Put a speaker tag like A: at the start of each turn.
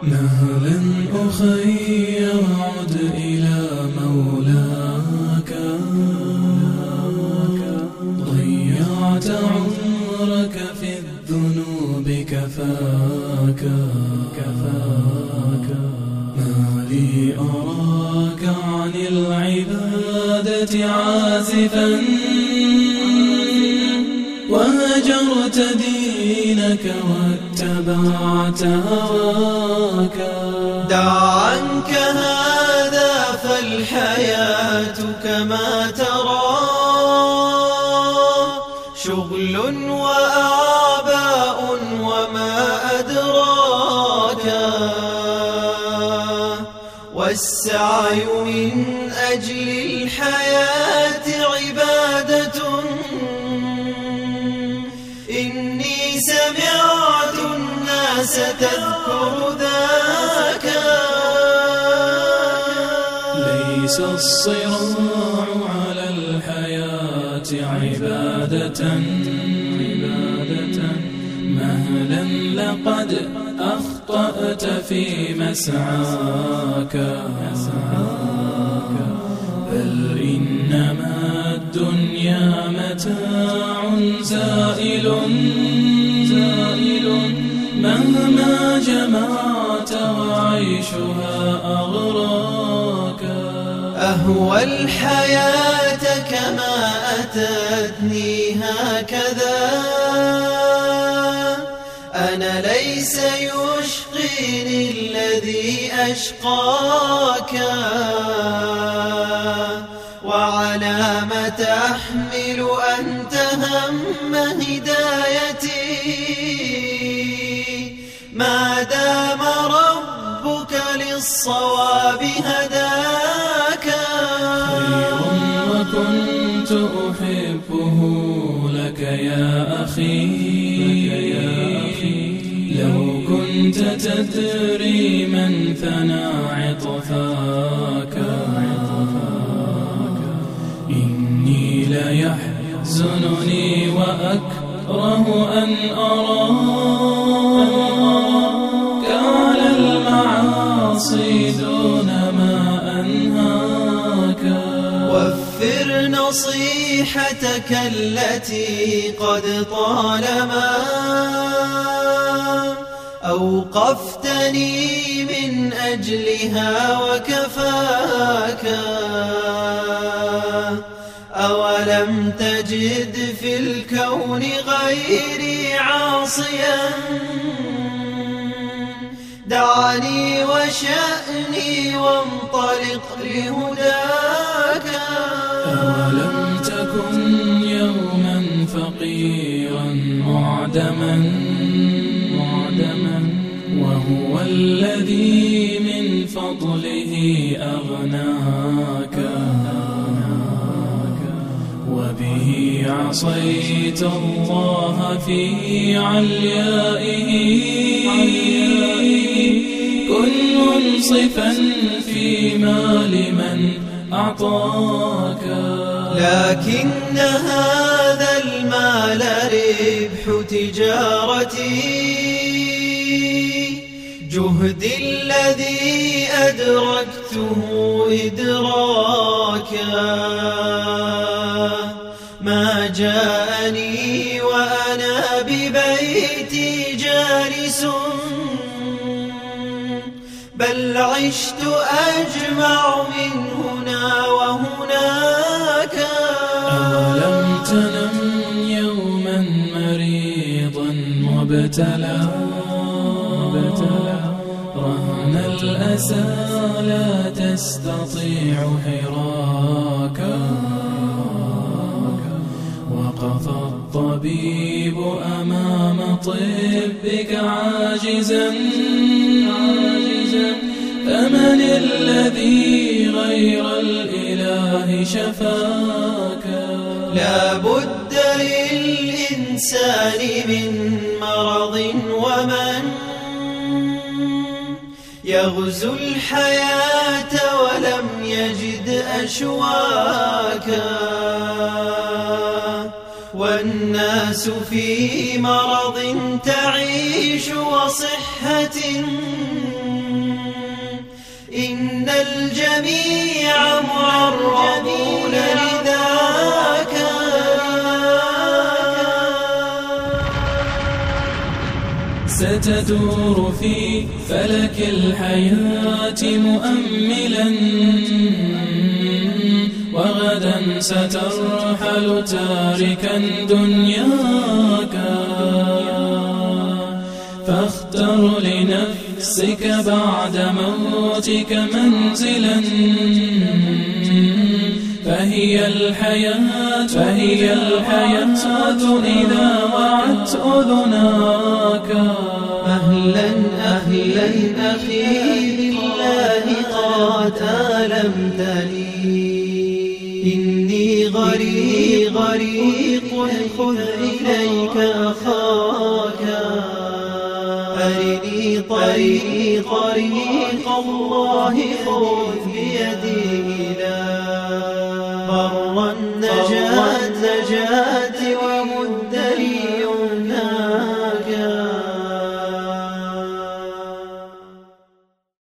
A: مهلا أخي وعد إلى مولاك، ضيعت عمرك في الذنوب كفاك. ما لي أراك عن العبادة عازفا، وهجرت دينك واتبعت هواك.
B: دع عنك هذا فالحياة كما ترى شغل وأعباء وما أدراك، والسعي من أجل الحياة عبادة. إني سمعت الناس تذكر ذاك.
A: ليس الصراع على الحياة عبادة، مهلا لقد أخطأت في مسعاك. بل إنما الدنيا متاع زائل، مهما جمعت وعيشها أغراك.
B: أهوى الحياة كما أتتني هكذا، أنا ليس يشقيني الذي أشقاك. وعلى ما تحمل أنت هم هدايتي، ما دام ربك للصواب هداك.
A: خير وكنت أحبه لك يا أخي، لو كنت تدري من ثنى عطفاك. إني ليحزنني وأكره أن أراك على المعاصي دون ما أنهاك.
B: وفر نصيحتك التي قد طالما أوقفتني من أجلها وكفاك. أولم تجد في الكون غيري عاصيا، دعني وشأني وانطلق لهداك.
A: أولم تكن يوما فقيرا معدما، وهو الذي من فضله أغناك. وبه عصيت الله في عليائه، كن منصفا فيما لمن أعطاك.
B: لكن هذا المال ربح تجارتي، جهدي الذي أدركته إدراكا. ما جاءني وأنا ببيتي جالس، بل عشت أجمع من هنا وهناك.
A: أولم تنم يوما مريضا مبتلى، رهن الأسى لا تستطيع حراكا. وقف الطبيب أمام طبك عاجزا، فمن الذي غير الإله شفاك.
B: لا بد للإنسان من مرض ومن يغزو الحياة ولم يجد أشواكا. والناس في مرض تعيش وصحة جميعا معرضون لذاك.
A: ستدور في فلك الحياة مؤملا، وغدا سترحل تاركا دنياك. فاختر لنفسك بعد موتك منزلا، فهي الحياة إذا وعت أذناك.
B: أهلا أهلا أخي بالله قد ألمتني، إني غريق خذ إليك أخاك. أرني طريق الله خذ بيدي إلى بر النجاة